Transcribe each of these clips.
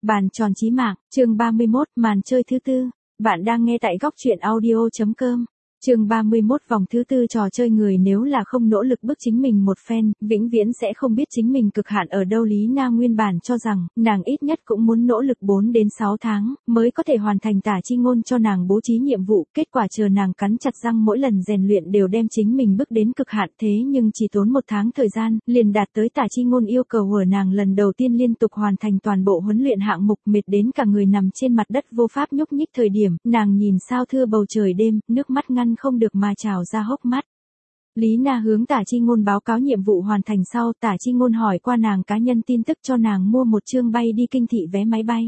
Bàn tròn chí mạng, chương 31, màn chơi thứ tư. Bạn đang nghe tại góc truyện audio.com. Chương 31 vòng thứ tư trò chơi người nếu là không nỗ lực bức chính mình một phen, vĩnh viễn sẽ không biết chính mình cực hạn ở đâu. Lý Na nguyên bản cho rằng, nàng ít nhất cũng muốn nỗ lực 4 đến 6 tháng, mới có thể hoàn thành Tả Chi Ngôn cho nàng bố trí nhiệm vụ, kết quả chờ nàng cắn chặt răng mỗi lần rèn luyện đều đem chính mình bức đến cực hạn, thế nhưng chỉ tốn 1 tháng thời gian, liền đạt tới Tả Chi Ngôn yêu cầu của nàng lần đầu tiên liên tục hoàn thành toàn bộ huấn luyện hạng mục, mệt đến cả người nằm trên mặt đất vô pháp nhúc nhích thời điểm, nàng nhìn sao thưa bầu trời đêm, nước mắt ngăn không được mà trào ra hốc mắt. Lý Na hướng Tả Chi Ngôn báo cáo nhiệm vụ hoàn thành sau, Tả Chi Ngôn hỏi qua nàng cá nhân tin tức cho nàng mua một chương bay đi Kinh Thị vé máy bay.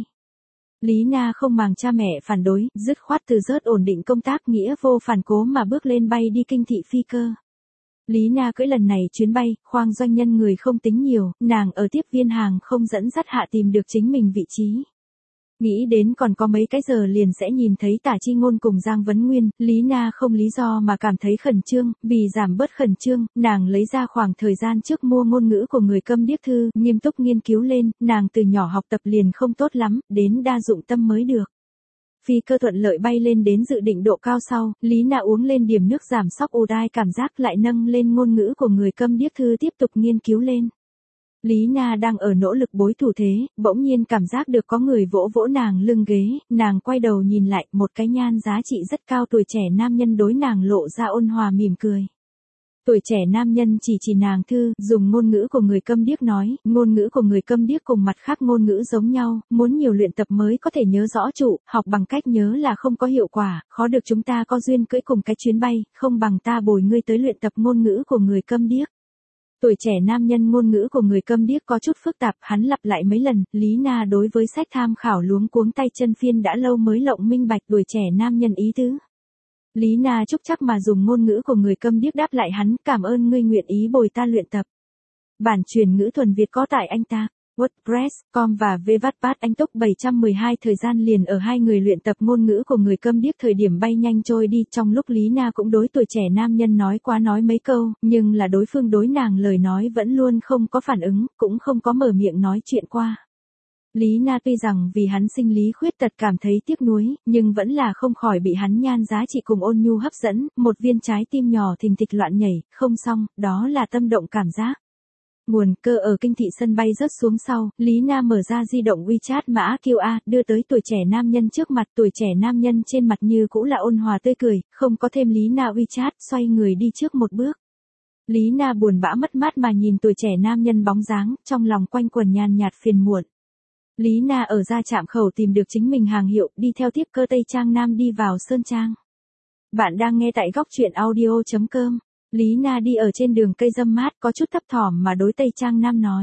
Lý Na không màng cha mẹ phản đối, dứt khoát từ rớt ổn định công tác nghĩa vô phản cố mà bước lên bay đi Kinh Thị phi cơ. Lý Na cưỡi lần này chuyến bay, khoang doanh nhân người không tính nhiều, nàng ở tiếp viên hàng không dẫn dắt hạ tìm được chính mình vị trí. Nghĩ đến còn có mấy cái giờ liền sẽ nhìn thấy Tả Chi Ngôn cùng Giang Vấn Nguyên, Lý Na không lý do mà cảm thấy khẩn trương, vì giảm bớt khẩn trương, nàng lấy ra khoảng thời gian trước mua ngôn ngữ của người câm điếc thư, nghiêm túc nghiên cứu lên, nàng từ nhỏ học tập liền không tốt lắm, đến đa dụng tâm mới được. Phi cơ thuận lợi bay lên đến dự định độ cao sau, Lý Na uống lên điểm nước giảm sóc ù đai cảm giác lại nâng lên ngôn ngữ của người câm điếc thư tiếp tục nghiên cứu lên. Lý Na đang ở nỗ lực bối thủ thế, bỗng nhiên cảm giác được có người vỗ vỗ nàng lưng ghế, nàng quay đầu nhìn lại, một cái nhan giá trị rất cao tuổi trẻ nam nhân đối nàng lộ ra ôn hòa mỉm cười. Tuổi trẻ nam nhân chỉ nàng thư, dùng ngôn ngữ của người câm điếc nói, ngôn ngữ của người câm điếc cùng mặt khác ngôn ngữ giống nhau, muốn nhiều luyện tập mới có thể nhớ rõ trụ, học bằng cách nhớ là không có hiệu quả, khó được chúng ta có duyên cưỡi cùng cái chuyến bay, không bằng ta bồi ngươi tới luyện tập ngôn ngữ của người câm điếc. Tuổi trẻ nam nhân ngôn ngữ của người câm điếc có chút phức tạp, hắn lặp lại mấy lần, Lý Na đối với sách tham khảo luống cuống tay chân phiên đã lâu mới lộng minh bạch tuổi trẻ nam nhân ý tứ. Lý Na chúc chắc mà dùng ngôn ngữ của người câm điếc đáp lại hắn, cảm ơn ngươi nguyện ý bồi ta luyện tập. Bản truyền ngữ thuần Việt có tại anh ta. WordPress.com và Wattpad anh Túc 712 thời gian liền ở hai người luyện tập ngôn ngữ của người câm điếc thời điểm bay nhanh trôi đi, trong lúc Lý Na cũng đối tuổi trẻ nam nhân nói mấy câu, nhưng là đối phương đối nàng lời nói vẫn luôn không có phản ứng, cũng không có mở miệng nói chuyện qua. Lý Na tuy rằng vì hắn sinh lý khuyết tật cảm thấy tiếc nuối, nhưng vẫn là không khỏi bị hắn nhan giá trị cùng ôn nhu hấp dẫn, một viên trái tim nhỏ thình thịch loạn nhảy, không xong, đó là tâm động cảm giác. Nguồn cơ ở Kinh Thị sân bay rớt xuống sau, Lý Na mở ra di động WeChat mã QR, đưa tới tuổi trẻ nam nhân trước mặt, tuổi trẻ nam nhân trên mặt như cũ là ôn hòa tươi cười, không có thêm Lý Na WeChat, xoay người đi trước một bước. Lý Na buồn bã mất mát mà nhìn tuổi trẻ nam nhân bóng dáng, trong lòng quanh quẩn nhàn nhạt phiền muộn. Lý Na ở ra trạm khẩu tìm được chính mình hàng hiệu, đi theo tiếp cơ Tây Trang Nam đi vào Sơn Trang. Bạn đang nghe tại góc truyện audio.com. Lý Na đi ở trên đường cây râm mát có chút thấp thỏm mà đối Tây Trang Nam nói.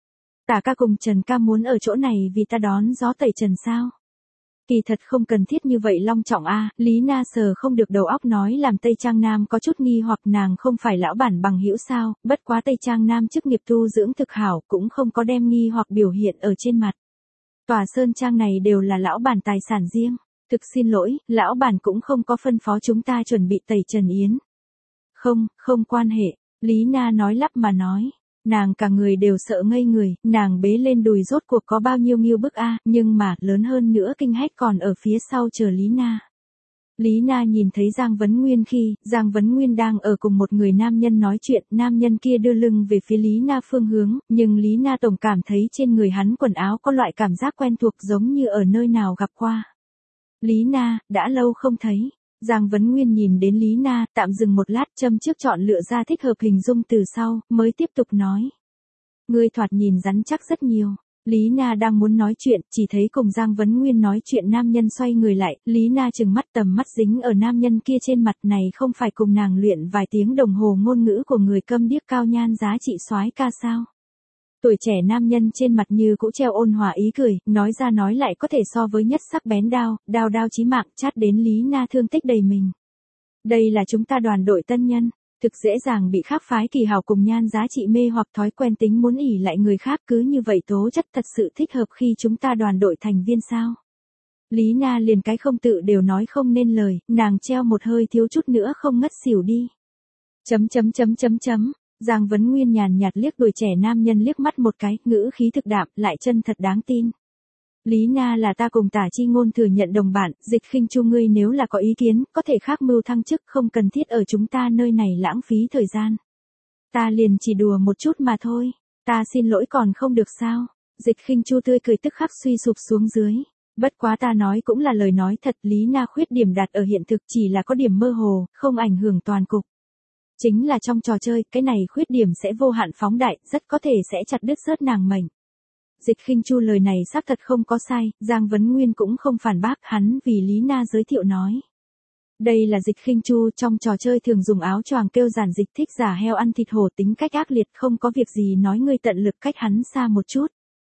Tả ca cùng Trần ca muốn ở chỗ này vì ta đón gió tẩy trần sao? Kỳ thật không cần thiết như vậy long trọng a. Lý Na sờ không được đầu óc nói làm Tây Trang Nam có chút nghi hoặc nàng không phải lão bản bằng hữu sao, bất quá Tây Trang Nam chức nghiệp tu dưỡng thực hảo cũng không có đem nghi hoặc biểu hiện ở trên mặt. Tòa Sơn Trang này đều là lão bản tài sản riêng, thực xin lỗi, lão bản cũng không có phân phó chúng ta chuẩn bị tẩy trần yến. Không quan hệ, Lý Na nói lắp mà nói, nàng cả người đều sợ ngây người, nàng bế lên đùi rốt cuộc có bao nhiêu nghiêu bức a, nhưng mà, lớn hơn nữa kinh hách còn ở phía sau chờ Lý Na. Lý Na nhìn thấy Giang Vấn Nguyên khi, Giang Vấn Nguyên đang ở cùng một người nam nhân nói chuyện, nam nhân kia đưa lưng về phía Lý Na phương hướng, nhưng Lý Na tổng cảm thấy trên người hắn quần áo có loại cảm giác quen thuộc giống như ở nơi nào gặp qua. Lý Na, đã lâu không thấy. Giang Vấn Nguyên nhìn đến Lý Na, tạm dừng một lát châm trước chọn lựa ra thích hợp hình dung từ sau, mới tiếp tục nói. Ngươi thoạt nhìn rắn chắc rất nhiều. Lý Na đang muốn nói chuyện, chỉ thấy cùng Giang Vấn Nguyên nói chuyện nam nhân xoay người lại, Lý Na trừng mắt tầm mắt dính ở nam nhân kia trên mặt này không phải cùng nàng luyện vài tiếng đồng hồ ngôn ngữ của người câm điếc cao nhan giá trị soái ca sao. Tuổi trẻ nam nhân trên mặt như cũ treo ôn hòa ý cười, nói ra nói lại có thể so với nhất sắc bén đao chí mạng, chát đến Lý Na thương tích đầy mình. Đây là chúng ta đoàn đội tân nhân, thực dễ dàng bị khác phái kỳ hào cùng nhan giá trị mê hoặc thói quen tính muốn ỷ lại người khác, cứ như vậy tố chất thật sự thích hợp khi chúng ta đoàn đội thành viên sao. Lý Na liền cái không tự đều nói không nên lời, nàng treo một hơi thiếu chút nữa không ngất xỉu đi. Giang Vấn Nguyên nhàn nhạt liếc đuổi trẻ nam nhân liếc mắt một cái, ngữ khí thực đạm, lại chân thật đáng tin. Lý Na là ta cùng Tả Chi Ngôn thừa nhận đồng bạn, Dịch Khinh Chu ngươi nếu là có ý kiến, có thể khác mưu thăng chức, không cần thiết ở chúng ta nơi này lãng phí thời gian. Ta liền chỉ đùa một chút mà thôi, ta xin lỗi còn không được sao? Dịch Khinh Chu tươi cười tức khắc suy sụp xuống dưới. Bất quá ta nói cũng là lời nói thật, Lý Na khuyết điểm đặt ở hiện thực chỉ là có điểm mơ hồ, không ảnh hưởng toàn cục. Chính là trong trò chơi, cái này khuyết điểm sẽ vô hạn phóng đại, rất có thể sẽ chặt đứt rớt nàng mệnh. Dịch Khinh Chu lời này xác thật không có sai, Giang Vấn Nguyên cũng không phản bác, hắn vì Lý Na giới thiệu nói. Đây là Dịch Khinh Chu, trong trò chơi thường dùng áo choàng kêu giản dịch, thích giả heo ăn thịt hổ, tính cách ác liệt, không có việc gì nói ngươi tận lực cách hắn xa một chút.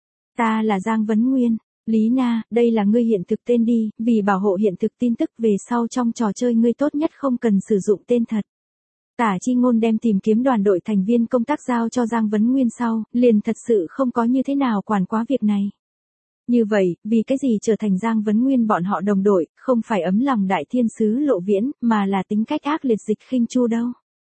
Ta là Giang Vấn Nguyên. Lý Na, đây là ngươi hiện thực tên đi, vì bảo hộ hiện thực tin tức về sau trong trò chơi ngươi tốt nhất không cần sử dụng tên thật. Tả Chi Ngôn đem tìm kiếm đoàn đội thành viên công tác giao cho Giang Vấn Nguyên sau, liền thật sự không có như thế nào quản quá việc này. Như vậy, vì cái gì trở thành Giang Vấn Nguyên bọn họ đồng đội, không phải ấm lòng đại thiên sứ Lộ Viễn, mà là tính cách ác liệt Dịch Khinh Chu đâu.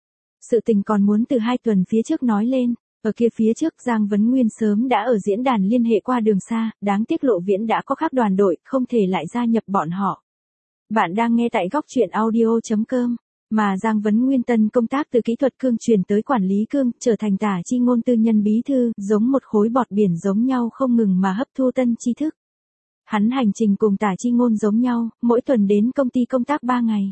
Sự tình còn muốn từ 2 tuần phía trước nói lên. Ở kia phía trước Giang Vấn Nguyên sớm đã ở diễn đàn liên hệ qua Đường Sa, đáng tiếc Lộ Viễn đã có khác đoàn đội, không thể lại gia nhập bọn họ. Bạn đang nghe tại góc truyện audio.com, mà Giang Vấn Nguyên tân công tác từ kỹ thuật cương chuyển tới quản lý cương, trở thành Tả Chi Ngôn tư nhân bí thư, giống một khối bọt biển giống nhau không ngừng mà hấp thu tân tri thức. Hắn hành trình cùng Tả Chi Ngôn giống nhau, mỗi tuần đến công ty công tác 3 ngày.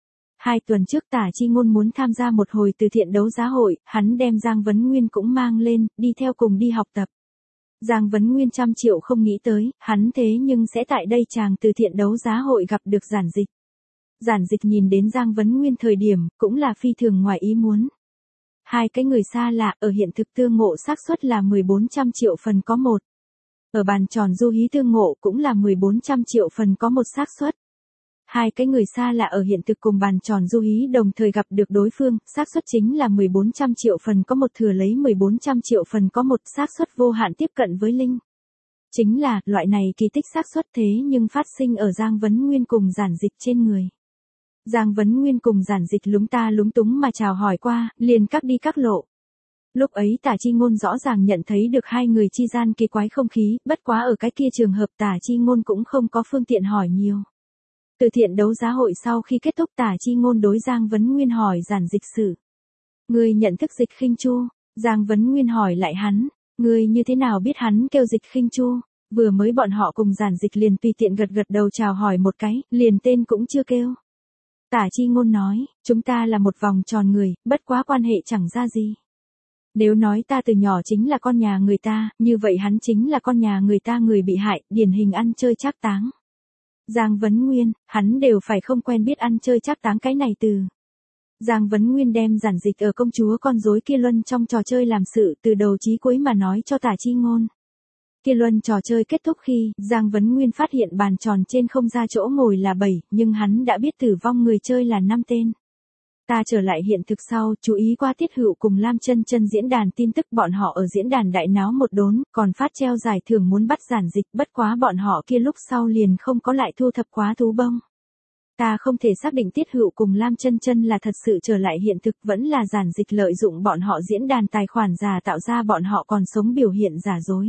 2 tuần trước Tả Chi Ngôn muốn tham gia một hồi từ thiện đấu giá hội, hắn đem Giang Vấn Nguyên cũng mang lên, đi theo cùng đi học tập. Giang Vấn Nguyên trăm triệu không nghĩ tới, hắn thế nhưng sẽ tại đây chàng từ thiện đấu giá hội gặp được Giản Dịch. Giản Dịch nhìn đến Giang Vấn Nguyên thời điểm, cũng là phi thường ngoài ý muốn. 2 cái người xa lạ, ở hiện thực tương ngộ xác suất là 1400 triệu phần có 1. Ở bàn tròn du hí tương ngộ cũng là 1400 triệu phần có 1 xác suất. 2 cái người xa lạ ở hiện thực cùng bàn tròn du hí đồng thời gặp được đối phương, xác suất chính là 1400 triệu phần có 1 thừa lấy 1400 triệu phần có 1 xác suất vô hạn tiếp cận với linh. Chính là, loại này kỳ tích xác suất thế nhưng phát sinh ở Giang Vấn Nguyên cùng Giản Dịch trên người. Giang Vấn Nguyên cùng Giản Dịch lúng ta lúng túng mà chào hỏi qua, liền các đi các lộ. Lúc ấy Tả Chi Ngôn rõ ràng nhận thấy được 2 người chi gian kỳ quái không khí, bất quá ở cái kia trường hợp Tả Chi Ngôn cũng không có phương tiện hỏi nhiều. Từ thiện đấu giá hội sau khi kết thúc Tả Chi Ngôn đối Giang Vấn Nguyên hỏi Giản Dịch sự. Ngươi nhận thức Dịch Khinh Chu? Giang Vấn Nguyên hỏi lại hắn, ngươi như thế nào biết hắn kêu Dịch Khinh Chu? Vừa mới bọn họ cùng Giản Dịch liền tùy tiện gật gật đầu chào hỏi một cái, liền tên cũng chưa kêu. Tả Chi Ngôn nói, chúng ta là một vòng tròn người, bất quá quan hệ chẳng ra gì. Nếu nói ta từ nhỏ chính là con nhà người ta, như vậy hắn chính là con nhà người ta người bị hại, điển hình ăn chơi trác táng. Giang Vấn Nguyên, hắn đều phải không quen biết ăn chơi trác táng cái này từ. Giang Vấn Nguyên đem Giản Dịch ở công chúa con rối kia luân trong trò chơi làm sự từ đầu chí cuối mà nói cho Tả Chi Ngôn. Kia luân trò chơi kết thúc khi, Giang Vấn Nguyên phát hiện bàn tròn trên không ra chỗ ngồi là 7, nhưng hắn đã biết tử vong người chơi là 5 tên. Ta trở lại hiện thực sau, chú ý qua Tiết Hữu cùng Lam Chân Chân diễn đàn tin tức, bọn họ ở diễn đàn đại náo một đốn, còn phát treo giải thưởng muốn bắt Giản Dịch, bất quá bọn họ kia lúc sau liền không có lại thu thập quá thú bông. Ta không thể xác định Tiết Hữu cùng Lam Chân Chân là thật sự trở lại hiện thực, vẫn là Giản Dịch lợi dụng bọn họ diễn đàn tài khoản giả tạo ra bọn họ còn sống biểu hiện giả dối.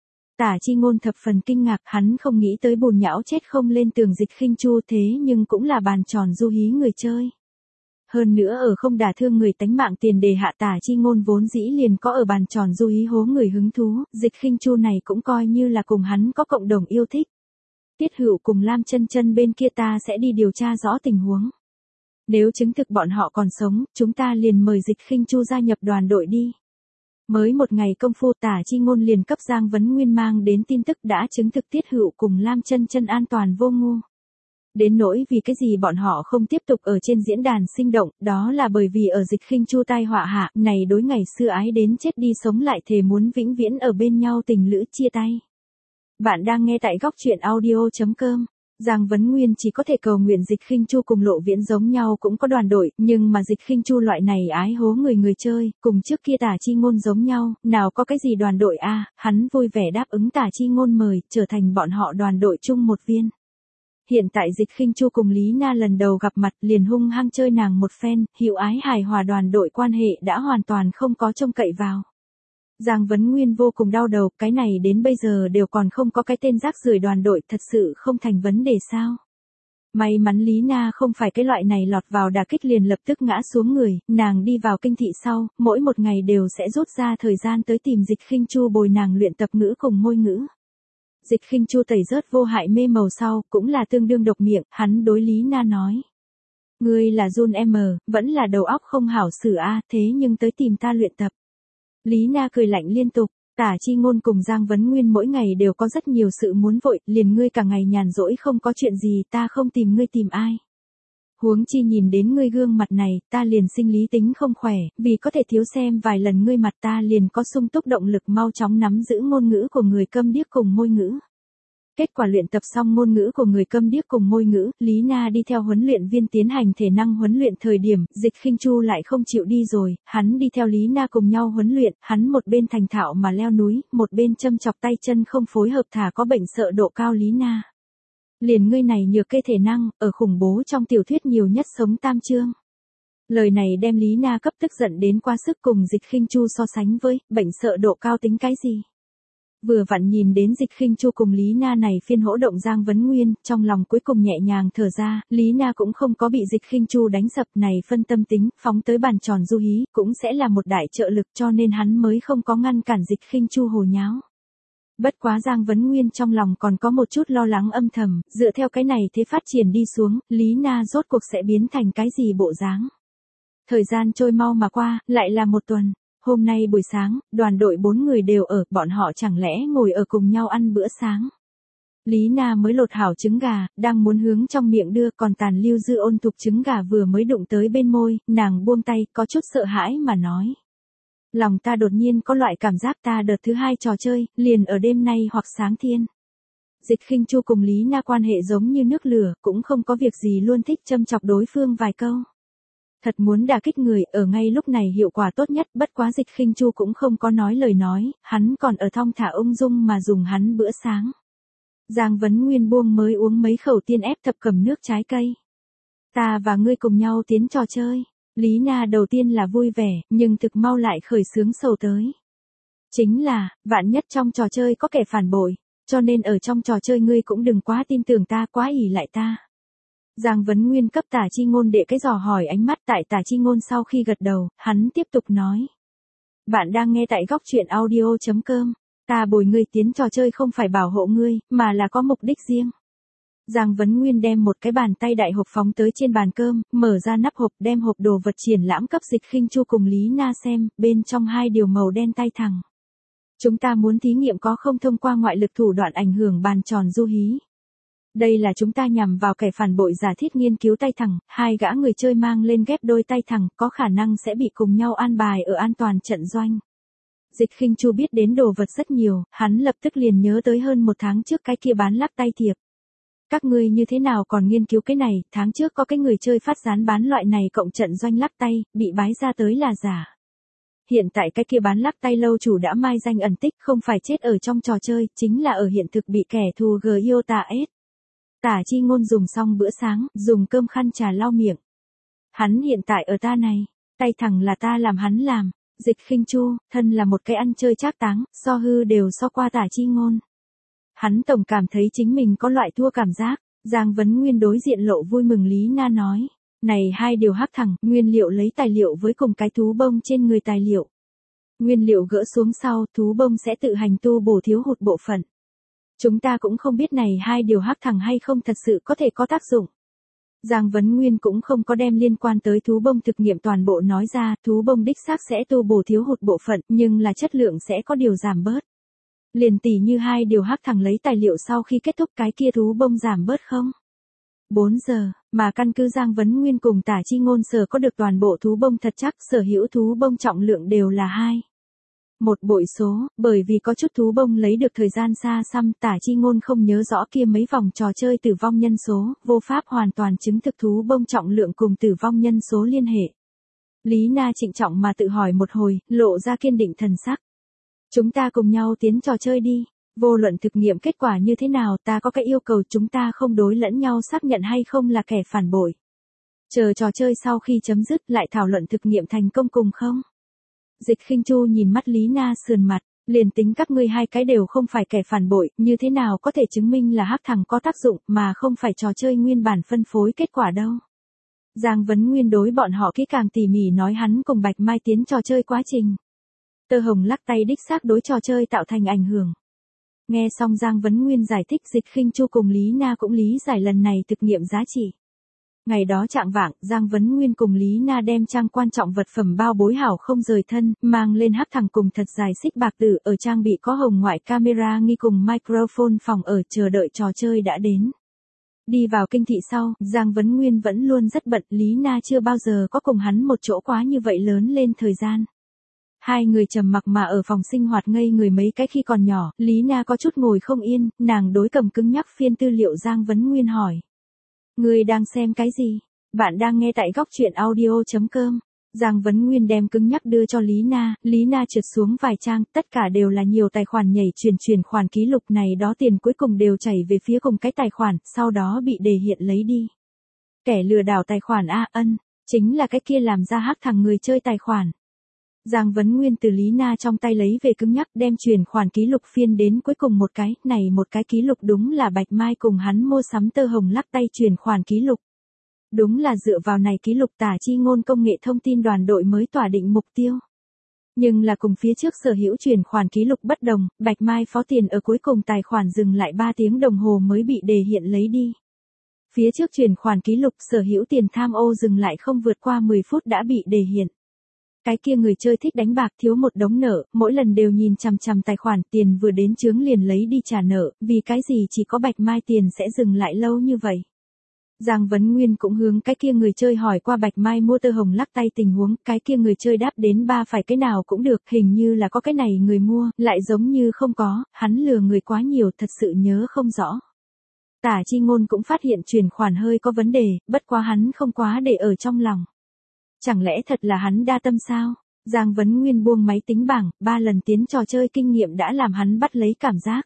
Tả Chi Ngôn thập phần kinh ngạc, hắn không nghĩ tới bùn nhão chết không lên tường Dịch Khinh Chu, thế nhưng cũng là bàn tròn du hí người chơi. Hơn nữa ở không đả thương người tánh mạng tiền đề hạ, Tả Chi Ngôn vốn dĩ liền có ở bàn tròn du hí hố người hứng thú, Dịch Khinh Chu này cũng coi như là cùng hắn có cộng đồng yêu thích. Tiết Hữu cùng Lam Chân Chân bên kia ta sẽ đi điều tra rõ tình huống. Nếu chứng thực bọn họ còn sống, chúng ta liền mời Dịch Khinh Chu gia nhập đoàn đội đi. Mới một ngày công phu, Tả Chi Ngôn liền cấp Giang Vấn Nguyên mang đến tin tức đã chứng thực Tiết Hữu cùng Lam Chân Chân an toàn vô ngu. Đến nỗi vì cái gì bọn họ không tiếp tục ở trên diễn đàn sinh động, đó là bởi vì ở Dịch Khinh Chu tai họa hạ, này đối ngày xưa ái đến chết đi sống lại thề muốn vĩnh viễn ở bên nhau tình lữ chia tay. Bạn đang nghe tại góc truyện audio.com. Giang Vấn Nguyên chỉ có thể cầu nguyện Dịch Khinh Chu cùng Lộ Viễn giống nhau cũng có đoàn đội, nhưng mà Dịch Khinh Chu loại này ái hố người chơi, cùng trước kia Tả Chi Ngôn giống nhau, nào có cái gì đoàn đội a, hắn vui vẻ đáp ứng Tả Chi Ngôn mời, trở thành bọn họ đoàn đội chung một viên. Hiện tại Dịch Khinh Chu cùng Lý Na lần đầu gặp mặt liền hung hăng chơi nàng một phen, hữu ái hài hòa đoàn đội quan hệ đã hoàn toàn không có trông cậy vào. Giang Vấn Nguyên vô cùng đau đầu, cái này đến bây giờ đều còn không có cái tên rác rưởi đoàn đội, thật sự không thành vấn đề sao? May mắn Lý Na không phải cái loại này lọt vào đả kích liền lập tức ngã xuống người, nàng đi vào kinh thị sau, mỗi một ngày đều sẽ rút ra thời gian tới tìm Dịch Khinh Chu bồi nàng luyện tập ngữ cùng môi ngữ. Dịch Khinh Chu tẩy rớt vô hại mê màu sau, cũng là tương đương độc miệng, hắn đối Lý Na nói. Ngươi là Jun M, vẫn là đầu óc không hảo xử a, thế nhưng tới tìm ta luyện tập. Lý Na cười lạnh liên tục, Tả Chi Ngôn cùng Giang Vấn Nguyên mỗi ngày đều có rất nhiều sự muốn vội, liền ngươi cả ngày nhàn rỗi không có chuyện gì, ta không tìm ngươi tìm ai. Huống chi nhìn đến ngươi gương mặt này, ta liền sinh lý tính không khỏe, vì có thể thiếu xem vài lần ngươi mặt ta liền có sung túc động lực mau chóng nắm giữ ngôn ngữ của người câm điếc cùng môi ngữ. Kết quả luyện tập xong ngôn ngữ của người câm điếc cùng môi ngữ, Lý Na đi theo huấn luyện viên tiến hành thể năng huấn luyện thời điểm, Dịch Khinh Chu lại không chịu đi rồi, hắn đi theo Lý Na cùng nhau huấn luyện, hắn một bên thành thạo mà leo núi, một bên châm chọc tay chân không phối hợp thả có bệnh sợ độ cao Lý Na. Liền ngươi này nhược kê thể năng, ở khủng bố trong tiểu thuyết nhiều nhất sống tam chương. Lời này đem Lý Na cấp tức giận đến quá sức, cùng Dịch Khinh Chu so sánh với, bệnh sợ độ cao tính cái gì. Vừa vặn nhìn đến Dịch Khinh Chu cùng Lý Na này phiên hỗ động Giang Vấn Nguyên, trong lòng cuối cùng nhẹ nhàng thở ra, Lý Na cũng không có bị Dịch Khinh Chu đánh sập, này phân tâm tính, phóng tới bàn tròn du hí, cũng sẽ là một đại trợ lực, cho nên hắn mới không có ngăn cản Dịch Khinh Chu hồ nháo. Bất quá Giang Vấn Nguyên trong lòng còn có một chút lo lắng âm thầm, dựa theo cái này thế phát triển đi xuống, Lý Na rốt cuộc sẽ biến thành cái gì bộ dáng. Thời gian trôi mau mà qua, lại là một tuần. Hôm nay buổi sáng, đoàn đội 4 người đều ở, bọn họ chẳng lẽ ngồi ở cùng nhau ăn bữa sáng. Lý Na mới lột hảo trứng gà, đang muốn hướng trong miệng đưa, còn tàn lưu dư ôn thục trứng gà vừa mới đụng tới bên môi, nàng buông tay, có chút sợ hãi mà nói. Lòng ta đột nhiên có loại cảm giác ta đợt thứ 2 trò chơi, liền ở đêm nay hoặc sáng thiên. Dịch Khinh Chu cùng Lý Na quan hệ giống như nước lửa, cũng không có việc gì luôn thích châm chọc đối phương vài câu. Thật muốn đả kích người, ở ngay lúc này hiệu quả tốt nhất, bất quá Dịch Khinh Chu cũng không có nói lời nói, hắn còn ở thong thả ung dung mà dùng hắn bữa sáng. Giang Vấn Nguyên buông mới uống mấy khẩu tiên ép thập cẩm nước trái cây. Ta và ngươi cùng nhau tiến trò chơi. Lý Na đầu tiên là vui vẻ, nhưng thực mau lại khởi sướng sầu tới. Chính là, vạn nhất trong trò chơi có kẻ phản bội, cho nên ở trong trò chơi ngươi cũng đừng quá tin tưởng ta, quá ỷ lại ta. Giang Vấn Nguyên cấp Tả Chi Ngôn để cái dò hỏi ánh mắt, tại Tả Chi Ngôn sau khi gật đầu, hắn tiếp tục nói. Bạn đang nghe tại góc truyện audio.com, ta bồi ngươi tiến trò chơi không phải bảo hộ ngươi, mà là có mục đích riêng. Giang Vấn Nguyên đem một cái bàn tay đại hộp phóng tới trên bàn cơm, mở ra nắp hộp, đem hộp đồ vật triển lãm cấp Dịch Khinh Chu cùng Lý Na xem, bên trong 2 điều màu đen tay thẳng. Chúng ta muốn thí nghiệm có không thông qua ngoại lực thủ đoạn ảnh hưởng bàn tròn du hí. Đây là chúng ta nhằm vào kẻ phản bội giả thiết nghiên cứu tay thẳng, 2 gã người chơi mang lên ghép đôi tay thẳng, có khả năng sẽ bị cùng nhau an bài ở an toàn trận doanh. Dịch Khinh Chu biết đến đồ vật rất nhiều, hắn lập tức liền nhớ tới hơn 1 tháng trước cái kia bán lắc tay thiệp. Các ngươi như thế nào còn nghiên cứu cái này, tháng trước có cái người chơi phát dán bán loại này cộng trận doanh lắc tay, bị bái ra tới là giả. Hiện tại cái kia bán lắc tay lâu chủ đã mai danh ẩn tích, không phải chết ở trong trò chơi, chính là ở hiện thực bị kẻ thù Giota S. Tả Chi Ngôn dùng xong bữa sáng, dùng cơm khăn trà lau miệng. Hắn hiện tại ở ta này, tay thẳng là ta làm hắn làm. Dịch Khinh Chu, thân là một cái ăn chơi trác táng, so hư đều so qua Tả Chi Ngôn. Hắn tổng cảm thấy chính mình có loại thua cảm giác. Giang Vấn Nguyên đối diện lộ vui mừng Lý Na nói. Này 2 điều hắc thẳng, nguyên liệu lấy tài liệu với cùng cái thú bông trên người tài liệu. Nguyên liệu gỡ xuống sau, thú bông sẽ tự hành tu bổ thiếu hụt bộ phận. Chúng ta cũng không biết này 2 điều hắc thẳng hay không thật sự có thể có tác dụng. Giang Vấn Nguyên cũng không có đem liên quan tới thú bông thực nghiệm toàn bộ nói ra, thú bông đích xác sẽ tu bổ thiếu hụt bộ phận, nhưng là chất lượng sẽ có điều giảm bớt. Liền tỉ như 2 điều hắc thẳng lấy tài liệu sau khi kết thúc cái kia thú bông giảm bớt không? 4 giờ, mà căn cứ Giang Vấn Nguyên cùng Tả Chi Ngôn sở có được toàn bộ thú bông thật chắc, sở hữu thú bông trọng lượng đều là 2. Một bội số, bởi vì có chút thú bông lấy được thời gian xa xăm, Tả Chi Ngôn không nhớ rõ kia mấy vòng trò chơi tử vong nhân số, vô pháp hoàn toàn chứng thực thú bông trọng lượng cùng tử vong nhân số liên hệ. Lý Na trịnh trọng mà tự hỏi một hồi, lộ ra kiên định thần sắc. Chúng ta cùng nhau tiến trò chơi đi. Vô luận thực nghiệm kết quả như thế nào, ta có cái yêu cầu, chúng ta không đối lẫn nhau xác nhận hay không là kẻ phản bội. Chờ trò chơi sau khi chấm dứt lại thảo luận thực nghiệm thành công cùng không? Dịch Khinh Chu nhìn mắt Lý Na sườn mặt, liền tính các ngươi hai cái đều không phải kẻ phản bội, như thế nào có thể chứng minh là hắc thằng có tác dụng mà không phải trò chơi nguyên bản phân phối kết quả đâu. Giang Vấn Nguyên đối bọn họ kỹ càng tỉ mỉ nói hắn cùng Bạch Mai tiến trò chơi quá trình. Tơ hồng lắc tay đích xác đối trò chơi tạo thành ảnh hưởng. Nghe xong Giang Vấn Nguyên giải thích, Dịch Khinh Chu cùng Lý Na cũng lý giải lần này thực nghiệm giá trị. Ngày đó chạng vạng, Giang Vấn Nguyên cùng Lý Na đem trang quan trọng vật phẩm bao bối hảo không rời thân, mang lên hắc thằng cùng thật dài xích bạc tử ở trang bị có hồng ngoại camera nghi cùng microphone phòng ở chờ đợi trò chơi đã đến. Đi vào kinh thị sau, Giang Vấn Nguyên vẫn luôn rất bận, Lý Na chưa bao giờ có cùng hắn một chỗ quá như vậy lớn lên thời gian. Hai người trầm mặc mà ở phòng sinh hoạt ngây người mấy cái khi còn nhỏ, Lý Na có chút ngồi không yên, nàng đối cầm cứng nhắc phiên tư liệu Giang Vấn Nguyên hỏi. Người đang xem cái gì? Bạn đang nghe tại góc truyện audio.com. Giang Vấn Nguyên đem cứng nhắc đưa cho Lý Na trượt xuống vài trang, tất cả đều là nhiều tài khoản nhảy chuyển khoản ký lục này đó tiền cuối cùng đều chảy về phía cùng cái tài khoản, sau đó bị đề hiện lấy đi. Kẻ lừa đảo tài khoản chính là cái kia làm ra hắc thằng người chơi tài khoản. Giang Vấn Nguyên từ Lý Na trong tay lấy về cứng nhắc đem chuyển khoản ký lục phiên đến cuối cùng một cái, này một cái ký lục đúng là Bạch Mai cùng hắn mua sắm tơ hồng lắc tay chuyển khoản ký lục. Đúng là dựa vào này ký lục Tả Chi Ngôn công nghệ thông tin đoàn đội mới tỏa định mục tiêu. Nhưng là cùng phía trước sở hữu chuyển khoản ký lục bất đồng, Bạch Mai phó tiền ở cuối cùng tài khoản dừng lại 3 tiếng đồng hồ mới bị đề hiện lấy đi. Phía trước chuyển khoản ký lục sở hữu tiền tham ô dừng lại không vượt qua 10 phút đã bị đề hiện. Cái kia người chơi thích đánh bạc thiếu một đống nợ, mỗi lần đều nhìn chằm chằm tài khoản, tiền vừa đến chướng liền lấy đi trả nợ, vì cái gì chỉ có Bạch Mai tiền sẽ dừng lại lâu như vậy. Giang Vấn Nguyên cũng hướng cái kia người chơi hỏi qua Bạch Mai mua tơ hồng lắc tay tình huống, cái kia người chơi đáp đến phải cái nào cũng được, hình như là có cái này người mua, lại giống như không có, hắn lừa người quá nhiều thật sự nhớ không rõ. Tả Chi Ngôn cũng phát hiện chuyển khoản hơi có vấn đề, bất quá hắn không quá để ở trong lòng. Chẳng lẽ thật là hắn đa tâm sao? Giang Vấn Nguyên buông máy tính bảng, 3 lần tiến trò chơi kinh nghiệm đã làm hắn bắt lấy cảm giác.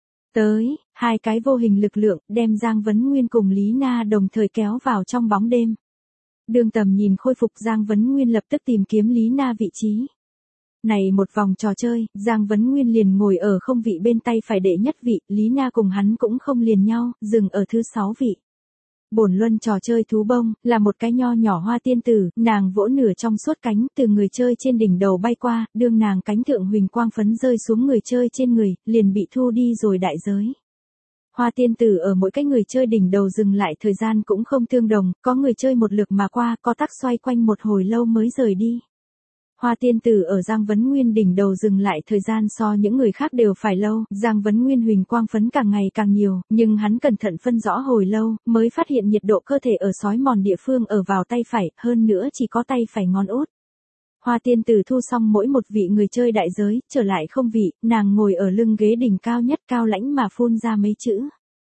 Tới, hai cái vô hình lực lượng, đem Giang Vấn Nguyên cùng Lý Na đồng thời kéo vào trong bóng đêm. Đường tầm nhìn khôi phục, Giang Vấn Nguyên lập tức tìm kiếm Lý Na vị trí. Này một vòng trò chơi, Giang Vấn Nguyên liền ngồi ở không vị bên tay phải đệ nhất vị, Lý Na cùng hắn cũng không liền nhau, dừng ở thứ 6 vị. Bổn luân trò chơi thú bông, là một cái nho nhỏ hoa tiên tử, nàng vỗ nửa trong suốt cánh, từ người chơi trên đỉnh đầu bay qua, đương nàng cánh thượng huỳnh quang phấn rơi xuống người chơi trên người, liền bị thu đi rồi đại giới. Hoa tiên tử ở mỗi cái người chơi đỉnh đầu dừng lại thời gian cũng không tương đồng, có người chơi một lượt mà qua, có tắc xoay quanh một hồi lâu mới rời đi. Hoa tiên tử ở Giang Vấn Nguyên đỉnh đầu dừng lại thời gian so những người khác đều phải lâu, Giang Vấn Nguyên huỳnh quang phấn càng ngày càng nhiều, nhưng hắn cẩn thận phân rõ hồi lâu, mới phát hiện nhiệt độ cơ thể ở sói mòn địa phương ở vào tay phải, hơn nữa chỉ có tay phải ngón út. Hoa tiên tử thu xong mỗi một vị người chơi đại giới, trở lại không vị, nàng ngồi ở lưng ghế đỉnh cao nhất cao lãnh mà phun ra mấy chữ.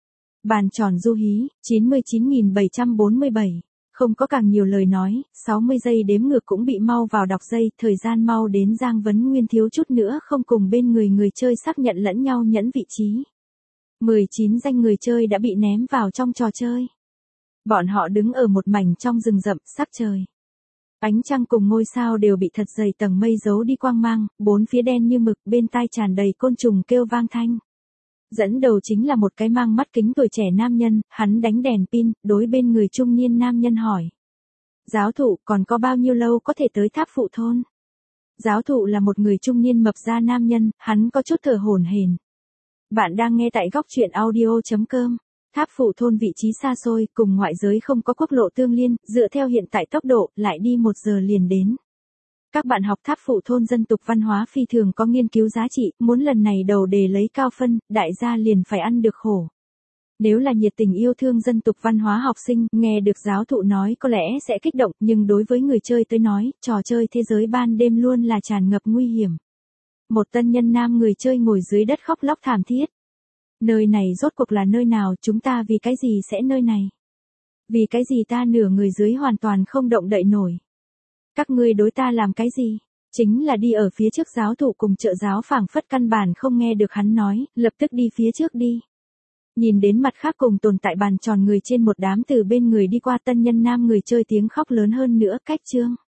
Bàn tròn du hí, 99.747. Không có càng nhiều lời nói, 60 giây đếm ngược cũng bị mau vào đọc dây, thời gian mau đến Giang Vấn Nguyên thiếu chút nữa không cùng bên người chơi xác nhận lẫn nhau nhẫn vị trí. 19 danh người chơi đã bị ném vào trong trò chơi. Bọn họ đứng ở một mảnh trong rừng rậm, sắc trời. Ánh trăng cùng ngôi sao đều bị thật dày tầng mây giấu đi quang mang, bốn phía đen như mực, bên tai tràn đầy côn trùng kêu vang thanh. Dẫn đầu chính là một cái mang mắt kính tuổi trẻ nam nhân, hắn đánh đèn pin, đối bên người trung niên nam nhân hỏi. Giáo thụ, còn có bao nhiêu lâu có thể tới Tháp Phụ Thôn? Giáo thụ là một người trung niên mập ra nam nhân, hắn có chút thở hổn hển. Bạn đang nghe tại góc truyện audio.com. Tháp Phụ Thôn vị trí xa xôi, cùng ngoại giới không có quốc lộ tương liên, dựa theo hiện tại tốc độ, lại đi 1 giờ liền đến. Các bạn học Tháp Phụ Thôn dân tục văn hóa phi thường có nghiên cứu giá trị, muốn lần này đầu đề lấy cao phân, đại gia liền phải ăn được khổ. Nếu là nhiệt tình yêu thương dân tục văn hóa học sinh, nghe được giáo thụ nói có lẽ sẽ kích động, nhưng đối với người chơi tới nói, trò chơi thế giới ban đêm luôn là tràn ngập nguy hiểm. Một tân nhân nam người chơi ngồi dưới đất khóc lóc thảm thiết. Nơi này rốt cuộc là nơi nào, chúng ta vì cái gì sẽ nơi này? Vì cái gì ta nửa người dưới hoàn toàn không động đậy nổi? Các ngươi đối ta làm cái gì? Chính là đi ở phía trước giáo thụ cùng trợ giáo phảng phất căn bản không nghe được hắn nói, lập tức đi phía trước đi. Nhìn đến mặt khác cùng tồn tại bàn tròn người trên một đám từ bên người đi qua tân nhân nam người chơi tiếng khóc lớn hơn nữa, cách chương.